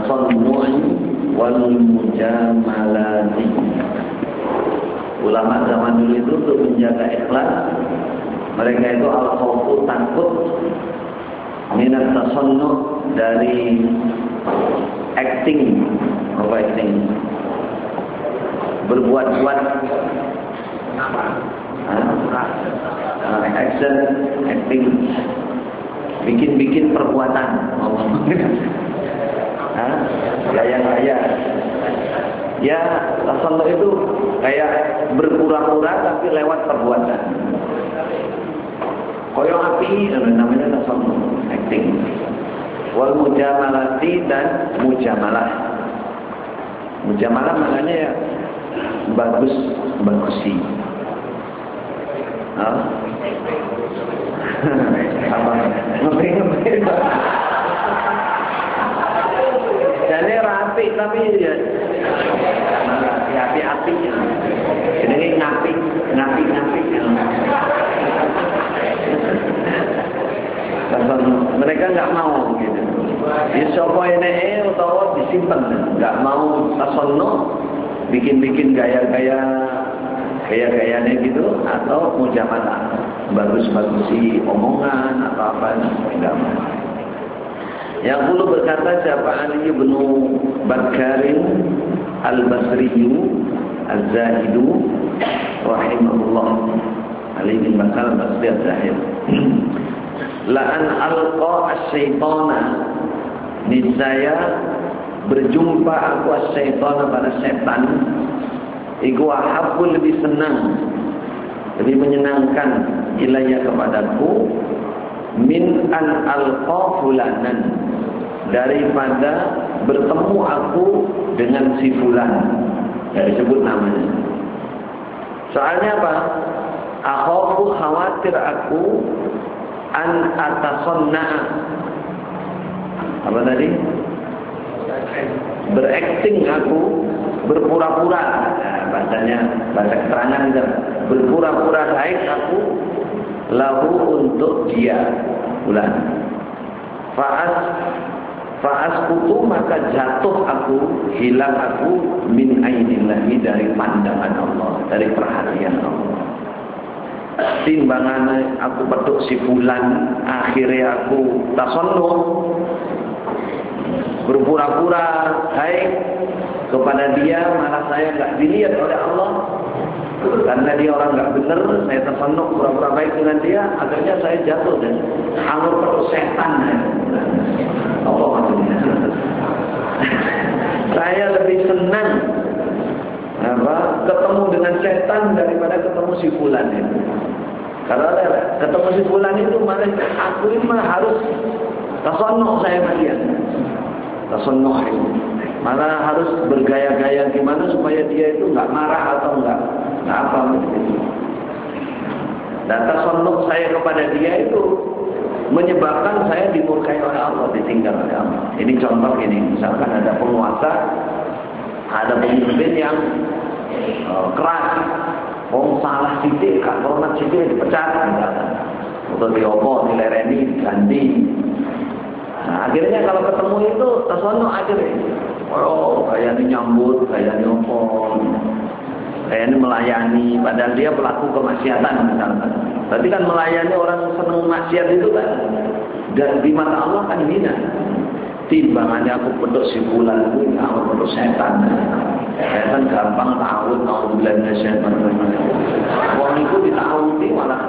tasannu'i wal mujamalati. Ulama zaman dulu itu untuk menjaga ikhlas, mereka itu al-khawfu, takut, minat tasannu', dari acting, berbuat-buat, action, acting, bikin perbuatan, gaya-gaya. Ya, tasannu itu kayak berpura-pura tapi lewat perbuatan. Koyong api, namanya tasannu, acting. Wal mujamalati, dan mujamalah. Mujamalah maknanya ya bagusi. Apa? Ngepe. Jadi rapi tapi ya api-api. Jadi ngapi. Mereka nggak mau gitu. Di sopo ini utawa disimpan, nggak mau tasannu, bikin gaya-gayanya gitu, atau mujamalah, bagus-bagusi omongan atau apa, enggak mau. Yang dulu berkata siapa, Ali bin Bakarin al-Basriyu az-Zahidu rahimahullah. Ali bin Bakar al-Basri az-Zahid. La'an alqa as-syaitana, niscaya berjumpa aku as-syaitana pada setan, iku ahabbu, lebih senang, lebih menyenangkan, ilayya kepadaku, min an alqa fulanan, daripada bertemu aku dengan si fulan, ya disebut namanya. Soalnya apa? Akhafu, khawatir aku, an atasanna'a, apa tadi? Berakting aku, berpura-pura, bahasa keterangan itu, berpura-pura baik aku, lahu, untuk dia, fulan. Fa'as kutu, maka jatuh aku, hilang aku, min ainillahi, dari pandangan Allah, dari perhatian Allah. Timbangan aku petuk si fulan, akhirnya aku tasannu, berpura-pura baik kepada dia, malah saya nggak dilihat oleh Allah. Karena dia orang nggak benar, saya tasannu, pura-pura baik dengan dia, akhirnya saya jatuh dan hangur petuk setan. Apa maksudnya? Saya lebih senang ketemu dengan setan daripada ketemu si fulan itu. Kalau ketemu si fulan itu, malah aku ini harus tasannu, saya dia tasannu itu malah harus bergaya-gaya gimana supaya dia itu nggak marah atau nggak apa begitu. Dan tasannu saya kepada dia itu menyebabkan saya dimurkai oleh Allah, ditinggal oleh Allah. Ini contoh ini, misalkan ada penguasa, ada pemimpin yang keras, salah sidik, gak hormat sidik, dipecat, atau diopo, dilereni, diganti. Nah, akhirnya kalau ketemu itu tasannu akhirnya, kayaknya nyambut, kayaknya opo, kayaknya melayani, padahal dia pelaku kemaksiatan misalkan. Berarti kan melayani orang senang maksiat itu kan, dan di mata Allah kan hina. Timbangannya aku pedok si bulan itu, aku pedok setan. Setan gampang ta'awud, na'udzubillah minasyaitonir rajim. Wong itu dita'awudi malah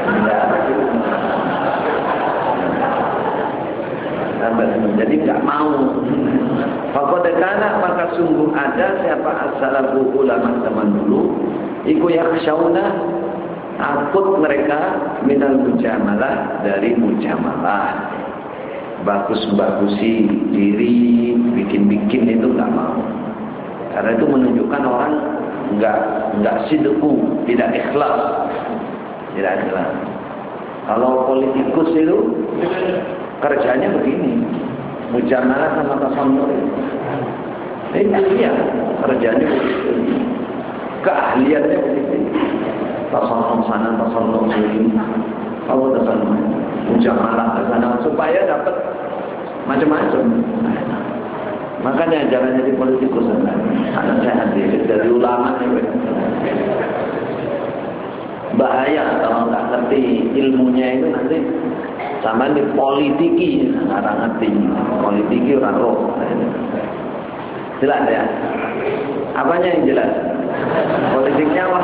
jadi nggak mau. Faqad kana, maka sungguh ada siapa as-salafu, ulama zaman dulu, iku yakhshawna, takut mereka, minal mujamalah, dari mujamalah, bagus-bagusi diri, bikin-bikin itu nggak mau. Karena itu menunjukkan orang nggak sidqu, tidak ikhlas, tidak ikhlas. Kalau politikus itu kerjanya begini, mujamalah sama tasannu. Ini dia kerjanya begitu, keahliannya begitu. Tasannu sana, tasannu sini, kalau tasannu mujamalah ke sana supaya dapat macam-macam. Makanya jangan jadi politikus. Anak saya hati dari ulama ini. Bahaya kalau nggak ngerti ilmunya itu nanti sama di politiki, nggak ngerti politiki orang roh. Jelas ya? Apanya yang jelas? Politiknya apa?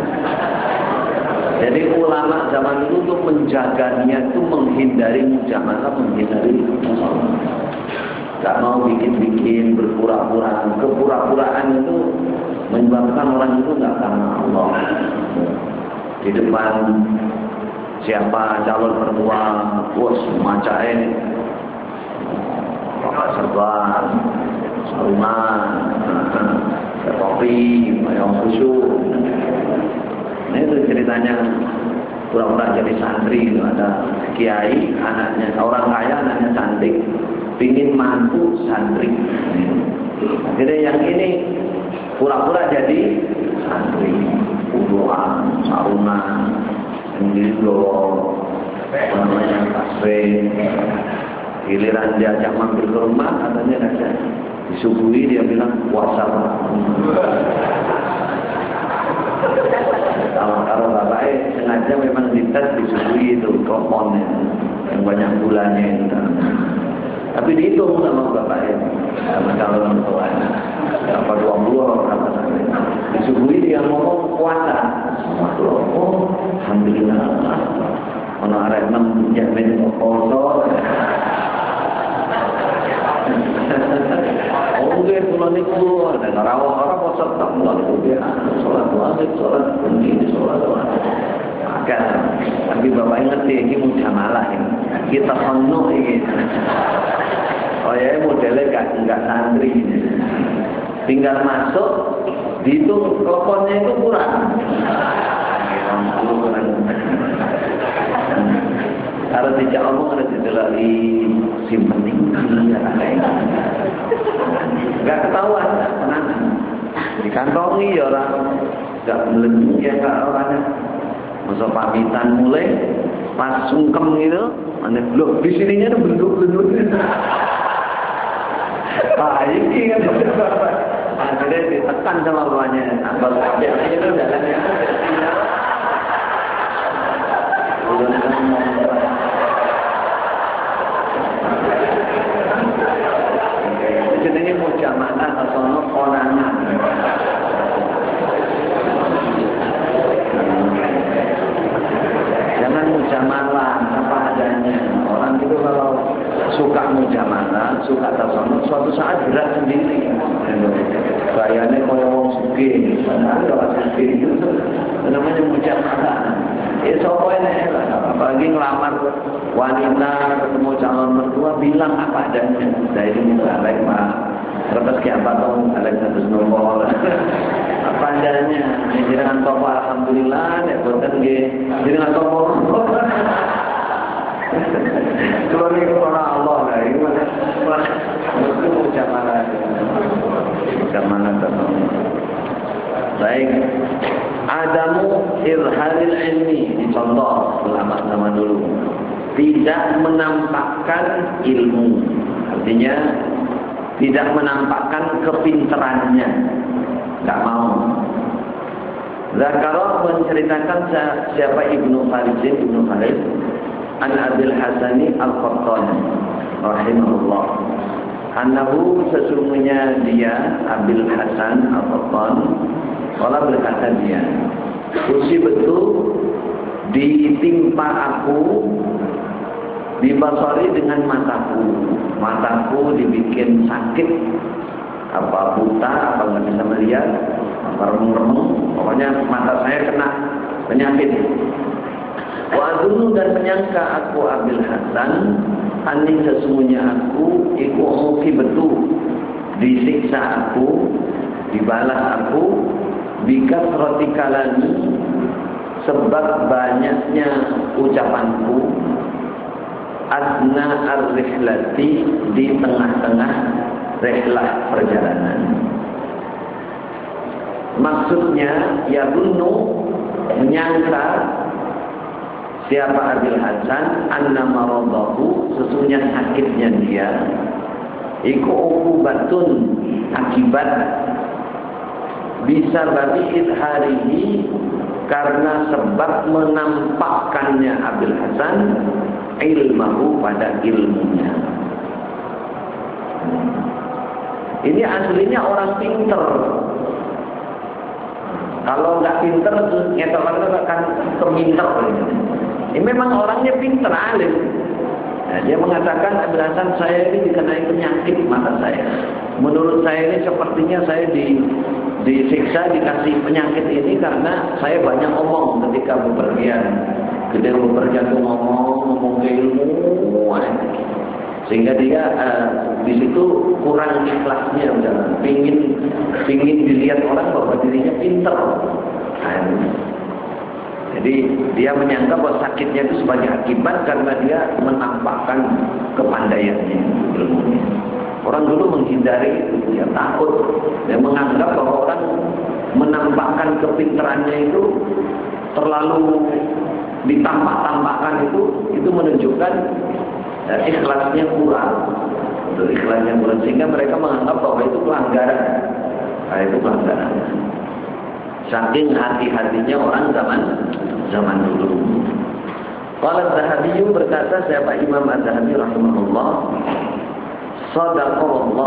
Jadi ulama zaman dulu untuk menjaga niat itu menghindari mujamalah, menghindari masalah. Gak mau bikin-bikin berpura-pura. Kepura-puraan itu menyebabkan orang itu gak karena Allah. Di depan siapa calon mertua, bos macain, pakai serban, sarungan, topi, yang khusyuk. Nah itu ceritanya pura-pura jadi santri itu ada kiai, anaknya orang kaya, anaknya cantik, pingin mantu santri. Akhirnya yang ini pura-pura jadi santri, uduan, sarungan, sendiri namanya tasbih. Giliran diajak mampir ke rumah, katanya ada disuguhi, dia bilang puasa. Kalau bapaknya sengaja memang dites disuguhi itu kroponnya yang banyak gulanya itu. Tapi dihitung sama bapaknya, sama calon mertuanya. Berapa 20 berapa sampai. Disuguhi dia ngomong puasa. Oh, alhamdulillah. Ono arek 6 jamin poso. Oke, kula niku ada ora poso tak kula niku ya. Salat wajib, salat ini, salat wajib. Maka tapi bapak ngerti ini mujamalah ini. Kita sono ini. Oh ya modelnya enggak santri ini. Tinggal masuk dihitung kokonnya itu kurang. Kalau tidak omong ada didelali simpen tinggi ya kayak nggak ketahuan, tenang. Dikantongi ya orang nggak melendung ya nggak orangnya. Masa pamitan mulai pas sungkem gitu, mana loh di sininya tuh bentuk-bentuk. Ah ini kan akhirnya ditekan sama bapaknya. Abang dia itu jalannya. Jadi mujamalah atau konangan. Jangan mujamalah apa adanya. Orang itu kalau suka mujamalah, suka tasawuf, suatu saat berat sendiri. Bayarnya kalau wong sugih, padahal kalau sugih itu namanya mujamalah. Ya soalnya apalagi ngelamar wanita ketemu calon mertua bilang apa adanya. Saya ini balik pak, terus kayak apa dong? Balik 100 nomor. Apa adanya? Jadi dengan toko alhamdulillah, ya boten nggih. Jadi dengan toko. Keluar dari corona Allah lah. Itu mujamalah. Mujamalah betul. Baik. Adamu irhalil ilmi, dicontoh ulama zaman dulu, tidak menampakkan ilmu, artinya tidak menampakkan kepintarannya, nggak mau. Zakarah menceritakan siapa Ibnu Khalid an Abil Hasani Al-Qattani rahimahullah, annahu sesungguhnya dia Abil Hasan Al-Qattani kalau berkata dia, kursi betul ditimpa aku, dibasari dengan mataku dibikin sakit, apa buta, apa nggak bisa melihat, apa remung-remung, pokoknya mata saya kena penyakit. Wa adunu dan menyangka aku Abil Hasan, ani sesungguhnya aku iku muki betul, disiksa aku, dibalas aku. Bikas roti kalani, sebab banyaknya ucapanku, adna ar-rihlati, di tengah-tengah rihlah perjalanan. Maksudnya ya bunu menyangka siapa Abil Hasan anna maradahu, sesungguhnya sakitnya dia iku uqubatun akibat bisa bagi idharihi karena sebab menampakkannya Abil Hasan ilmahu pada ilmunya. Ini aslinya orang pinter. Kalau nggak pinter terus ngetok akan keminter. Ini memang orangnya pinter, alim. Nah, dia mengatakan Abil Hasan, saya ini dikenai penyakit mata saya. Menurut saya ini sepertinya saya disiksa, dikasih penyakit ini karena saya banyak omong ketika bepergian. Ketika bepergian itu ngomong ke ilmu, sehingga dia di situ kurang ikhlasnya, udah pingin dilihat orang bahwa dirinya pinter. Jadi dia menyangka bahwa sakitnya itu sebagai akibat karena dia menampakkan kepandaiannya, ilmunya. Orang dulu menghindari itu, dia takut, dia menganggap bahwa orang menampakkan kepintarannya itu terlalu ditampak-tampakkan, itu menunjukkan ikhlasnya kurang. Untuk ikhlasnya kurang, sehingga mereka menganggap bahwa itu pelanggaran. Nah, itu pelanggaran. Saking hati-hatinya orang zaman dulu. Qala Az-Zahabi, berkata siapa Imam Az-Zahabi rahimahullah, sadaqallah,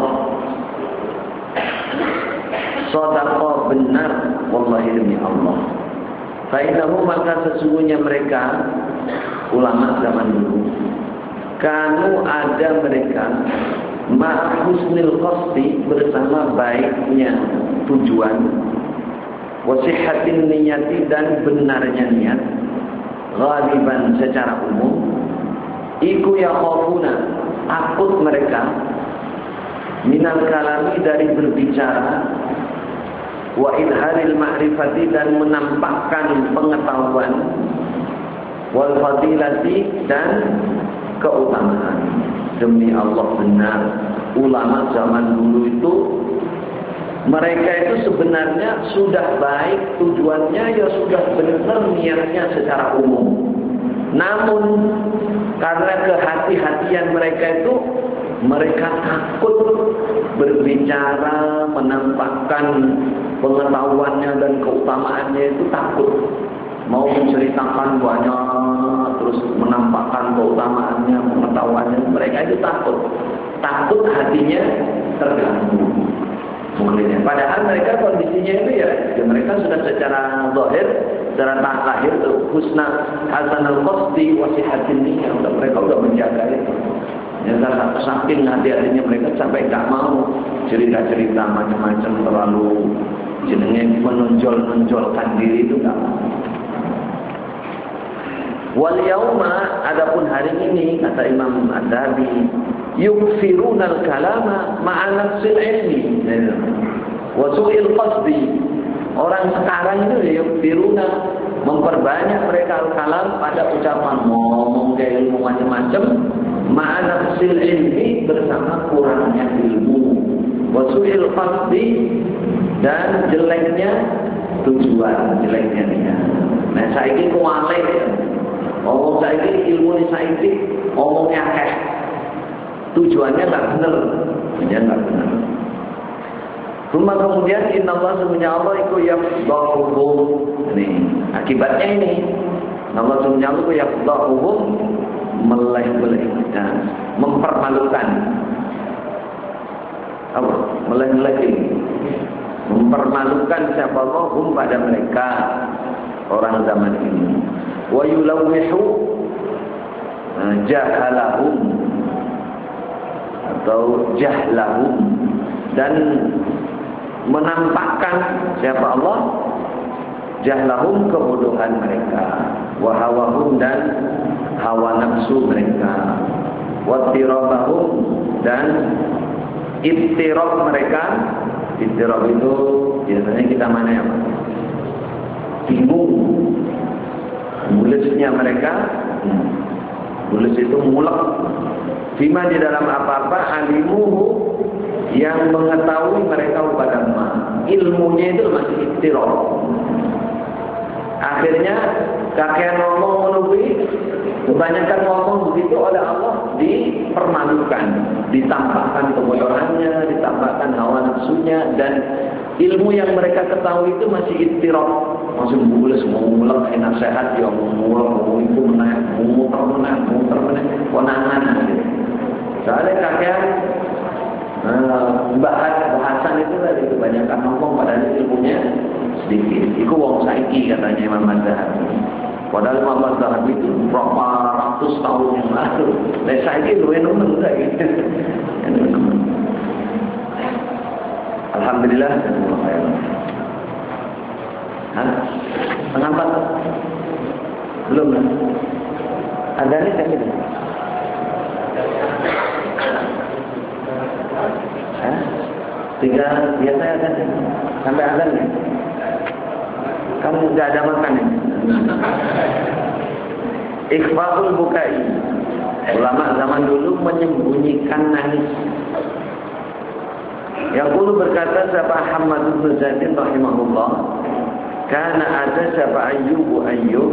sadaqa benar, wallahi demi Allah. Fainahu, maka sesungguhnya mereka ulama zaman dulu, kanu ada mereka ma'husnil qasdi, bersama baiknya tujuan, wasihatin niyati, dan benarnya niat, ghaliban secara umum, iku yakhafuna, takut mereka, minal kalami, dari berbicara, wa idharil ma'rifati, dan menampakkan pengetahuan, wal fadilati, dan keutamaan. Demi Allah benar, ulama zaman dulu itu mereka itu sebenarnya sudah baik tujuannya, ya sudah benar niatnya secara umum. Namun karena kehati-hatian mereka itu, mereka takut berbicara, menampakkan pengetahuannya dan keutamaannya, itu takut. Mau menceritakan banyak, terus menampakkan keutamaannya, pengetahuannya, mereka itu takut. Takut hatinya terganggu. Padahal mereka kondisinya itu ya mereka sudah secara zahir, secara lahir tuh husna hasanul qasdi wa sihatin niyyah, mereka udah menjaga itu. Ya, saking hati-hatinya mereka sampai nggak mau cerita-cerita macam-macam, terlalu jenenge menonjol-nonjolkan diri itu nggak mau. Wal yauma, adapun hari ini, kata Imam Ad-Dhahabi, yukfirunal kalama ma'a nafsil ilmi wa su'il qasdi. Orang sekarang itu yukfiruna, memperbanyak mereka al-kalam pada ucapan, ngomong ke ilmu macam-macam, ma'a nafsil ilmi, bersama kurangnya ilmu, wa su'il qasdi, dan jeleknya tujuan, jeleknya niat. Nah, saiki kuwaleh ya. Ngomong saiki ilmu ini saiki ngomongnya akeh, tujuannya nggak benar, dia nggak benar. Kemudian inna Allah, sebenarnya Allah itu yafdahuhum. Nih akibatnya ini, Allah sebenarnya Allah itu yafdahuhum, meleh-melehkan, mempermalukan. Apa? Meleh-melehin, mempermalukan siapa Allah pada mereka, orang zaman ini. Wa yulawwihu jahalahum atau jahlahum, dan menampakkan siapa Allah, jahlahum, kebodohan mereka, wa hawahum, dan hawa nafsu mereka, wa tirabahum, dan ittirab mereka. Ittirab itu biasanya kita mana ya, bingung. Bulusnya mereka, bulus itu mulek. Fima, di dalam apa-apa, alimuhu, yang mengetahui mereka pada ilmunya itu masih ittirab. Akhirnya kakek ngomong menubi, kebanyakan ngomong begitu oleh Allah dipermalukan, ditampakkan kebodohannya, ditampakkan hawa nafsunya, dan ilmu yang mereka ketahui itu masih ittiraf, masih bules, mau mulak enak sehat, ya mau mulak, mau itu menang, muter menang, konangan gitu. Soalnya kakek bahasan itu tadi kebanyakan ngomong padahal ilmunya sedikit. Iku wong saiki katanya Imam Madzhab. Padahal Imam Madzhab itu berapa ratus tahun yang lalu. Nah saiki luwih nemen saiki. Alhamdulillah. Hah? Setengah 4? Belum lah. Ada nih kan gitu. Hah? 3 biasanya ada sampai azan ya? Kamu nggak ada makan ya? Ikhfaul bukai. Ulama zaman dulu menyembunyikan nangis. Yang dulu berkata siapa Hamad bin Zaidin rahimahullah, karena ada siapa Ayyub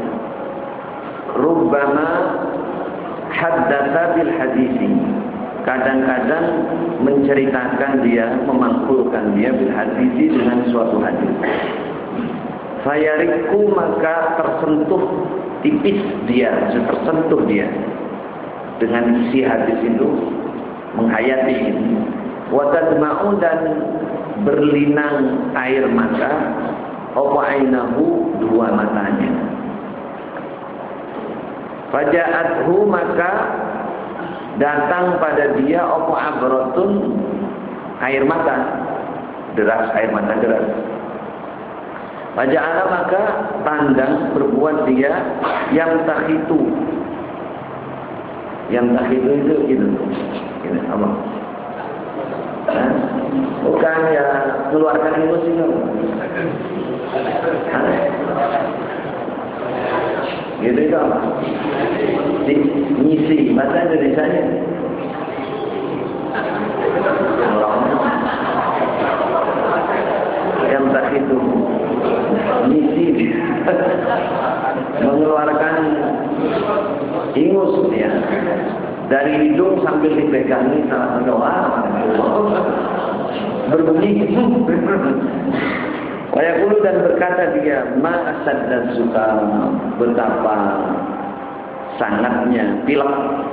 rubbama haddatsa bil hadisi. Kadang-kadang menceritakan dia, memangkulkan dia bil hadisi dengan suatu hadis. Fayariku maka tersentuh tipis dia, tersentuh dia dengan isi hadis itu, menghayati. Wa tadma'u dan berlinang air mata, apa ainahu dua matanya. Faja'athu maka datang pada dia apa abratun air mata, deras, air mata deras. Faja'ala maka pandang berbuat dia yang takhitu. Yang takhitu itu gitu. Ini apa? Nah, bukan ya keluarkan emosi kamu. Gitu itu apa? Ngisi bahasa Indonesianya. Yang takhitu. Ngisi. Mengeluarkan ingus ya. Dari hidung sambil dipegangi salah doa berbunyi Wayaqulu dan berkata dia ma asadda suka, betapa sangatnya pilek.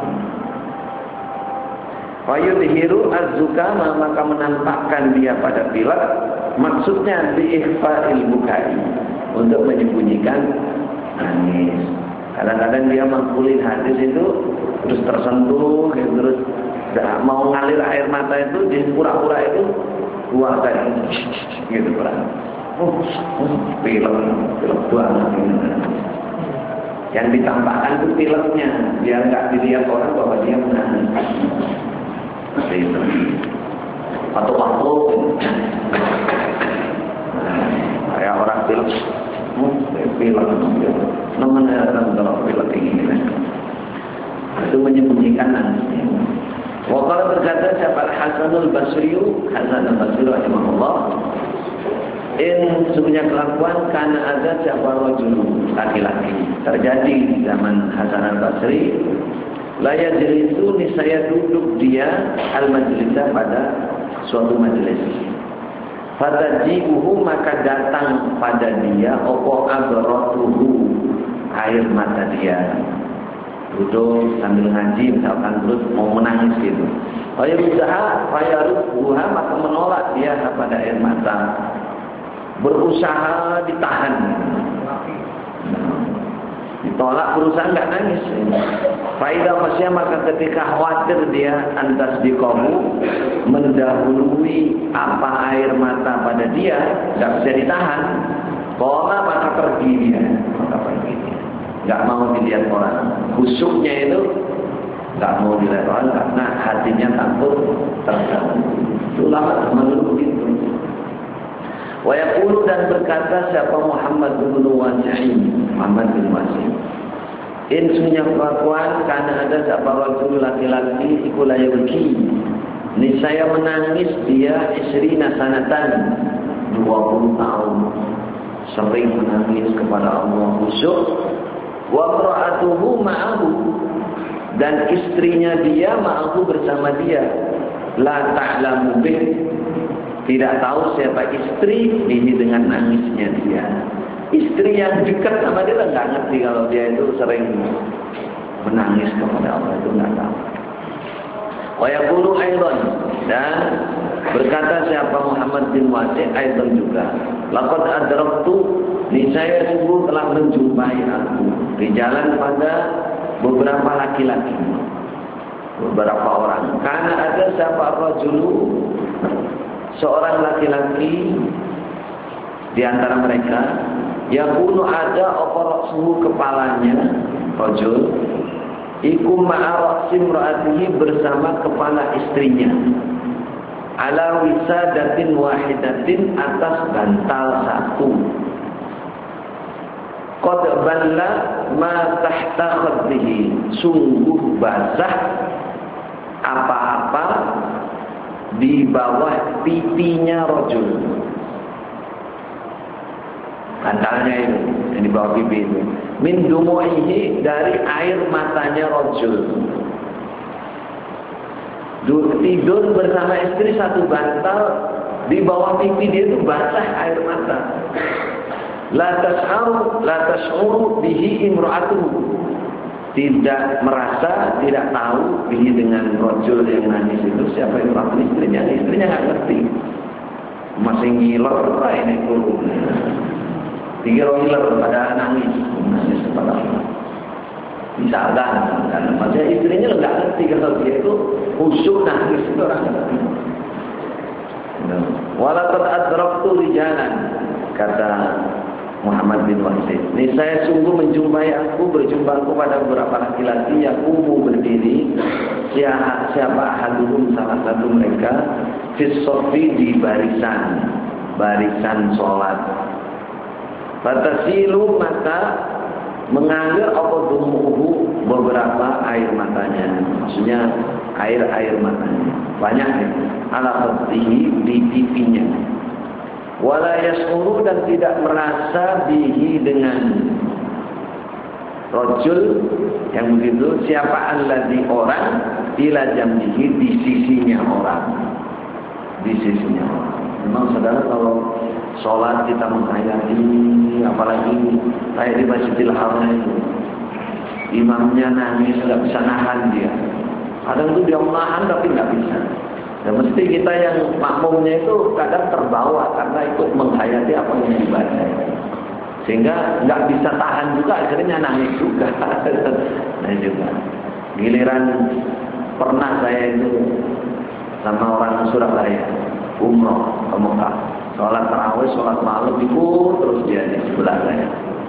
Wayudhiru az-zukama maka menampakkan dia pada pilek, maksudnya biikhfa'il bukai, untuk menyembunyikan nangis. Kadang-kadang dia mangkulin hadis itu terus tersentuh, terus mau ngalir air mata itu di pura-pura itu keluarkan gitu kan. Pilek banget. Yang ditampakkan itu pileknya, biar nggak dilihat orang bahwa dia menangis. Itu. Atau waktu kayak orang pilek. Namanya kalau pilek ini itu menyembunyikan nangisnya. Wakala berkata siapa Hasanul Basri, Hasan al-Basri rahimahullah, sebenarnya kelakuan karena ada siapa rajul laki-laki terjadi di zaman Hasan al-Basri, la yajlisu nisaya duduk dia al-majlisa pada suatu majelis. Fatajibuhu maka datang pada dia opo abratuhu air mata dia. Duduk sambil ngaji misalkan terus mau menangis gitu. Ayat usaha fayaruha maka menolak dia pada air mata. Berusaha ditahan. Ditolak berusaha enggak nangis. Faidah masya maka ketika khawatir dia antas dikomu mendahului apa air mata pada dia enggak bisa ditahan. Pola maka pergi dia. Enggak mau dilihat orang. Khusyuknya itu enggak mau dilihat orang karena hatinya takut terganggu. Itulah menurut begitu. Wa yaqulu dan berkata siapa Muhammad bin Wasi'in, Muhammad bin Wasi'. Insunya kelakuan karena ada siapa rajul laki-laki iku la yabki. Niscaya menangis dia isrina sanatan 20 tahun. sering menangis kepada Allah, khusyuk. Wa imra'atuhu ma'ahu, dan istrinya dia ma'ahu, bersama dia. La ta'lamu bih, tidak tahu siapa istri ini dengan nangisnya dia. Istri yang dekat sama dia enggak ngerti kalau dia itu sering menangis kepada Allah, itu enggak tahu. Wa yaqulu aidan, dan berkata siapa Muhammad bin Wasi' aidan juga, laqad adraktu, niscaya sungguh telah menjumpai aku di jalan pada beberapa laki-laki, beberapa orang. Karena ada siapa rajulu, seorang laki-laki di antara mereka, yakunu ada suhu kepalanya, rajul iku ma'a simra'atihi, bersama kepala istrinya, ala wisadatin wahidatin, atas bantal satu. Qad balla ma tahta khaddihi, sungguh basah apa-apa di bawah pipinya rajul. Bantalnya itu yang di bawah pipi itu. Min dumu'ihi, dari air matanya rajul. Tidur bersama istri satu bantal, di bawah pipi dia itu basah air mata. La tas'uru bihi imra'atuhu, tidak merasa, tidak tahu bihi dengan rajul yang nangis itu siapa imra'atuhu, istrinya nggak ngerti, masih ngiler ini dulu. Tiga ngiler pada nangis kepada Allah. Misalkan maksudnya istrinya nggak ngerti kalau dia itu khusyuk nangis, itu orang ngerti. Walaqad adraktu rijalan, kata Muhammad bin Wasi', ini saya sungguh berjumpa pada beberapa laki-laki yang berdiri, siapa ahaduhum, salah satu mereka, fis sofi, di barisan sholat. Fatasilu, maka mengalir apa dumuhu, beberapa air matanya, maksudnya air matanya banyak ya, ala khaddihi, di pipinya. Wala yas'uru, dan tidak merasa bihi, dengan rajul yang begitu, siapa alladzi, orang, ila jambihi, di sisinya orang. Memang saudara, kalau sholat kita menghayati, apalagi kayak di Masjidil Haram itu, imamnya nangis, nggak bisa nahan dia. Kadang itu dia menahan tapi nggak bisa. Dan mesti kita yang makmumnya itu kadang terbawa karena ikut menghayati apa yang dibaca, sehingga nggak bisa tahan juga, akhirnya nangis juga. Nah juga giliran pernah saya itu sama orang Surabaya umroh ke Mekah, sholat tarawih, sholat malam, ikut terus dia di sebelah saya.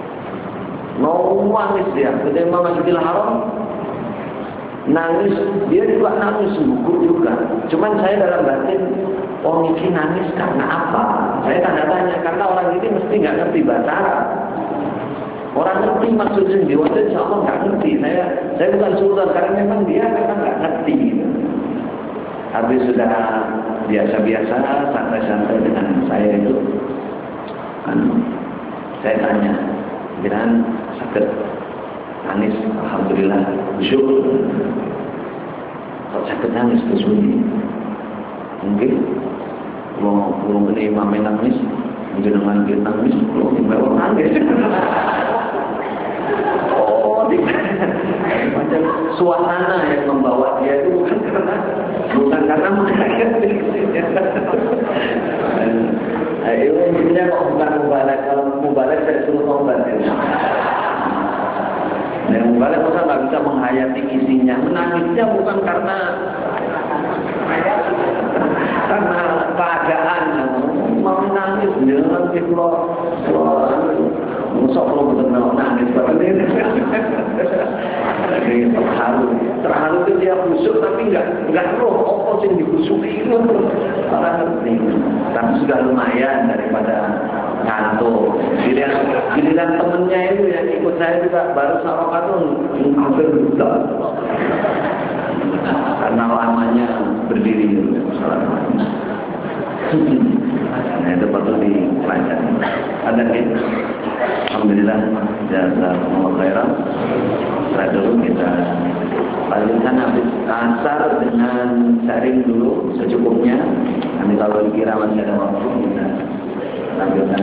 Nangis dia, ketika Masjidil Haram nangis, dia juga nangis, gugur juga. Cuman saya dalam batin, oh ini nangis karena apa? Saya tanya-tanya, karena orang ini mesti nggak ngerti bahasa Arab. Orang ngerti maksudnya di waktu, insya Allah nggak ngerti. Saya bukan sultan, karena memang dia memang nggak ngerti. Gitu. Habis sudah biasa-biasa, santai-santai dengan saya itu, kan saya tanya, kira-kira sakit nangis, alhamdulillah, syukur. Kalau sakit nangis itu sunyi, mungkin belum ini imamnya nangis, jenengan dia nangis, belum bawa nangis. Oh, macam suasana yang membawa dia itu bukan karena mengaget. Itu intinya kok bukan mubalak. Kalau mubalak saya suruh tobat. Yang mubalak masa nggak bisa menghayati isinya. Menangisnya bukan karena keadaan. Mau nangis jangan kita musuh kalau benar nangis seperti ini. Jadi terharu itu dia khusyuk tapi nggak roh apa sih dikhusyuki itu orang ngerti. Tapi sudah lumayan daripada ngantuk. Giliran temennya itu yang ikut saya juga baru sarokat tuh hampir buta karena lamanya berdiri. Nah itu patut lancar. Ada kan? Alhamdulillah, jazakumullah khairan. Setelah dulu kita lanjutkan habis asar dengan sharing dulu secukupnya. Nanti kalau dikira masih ada waktu kita lanjutkan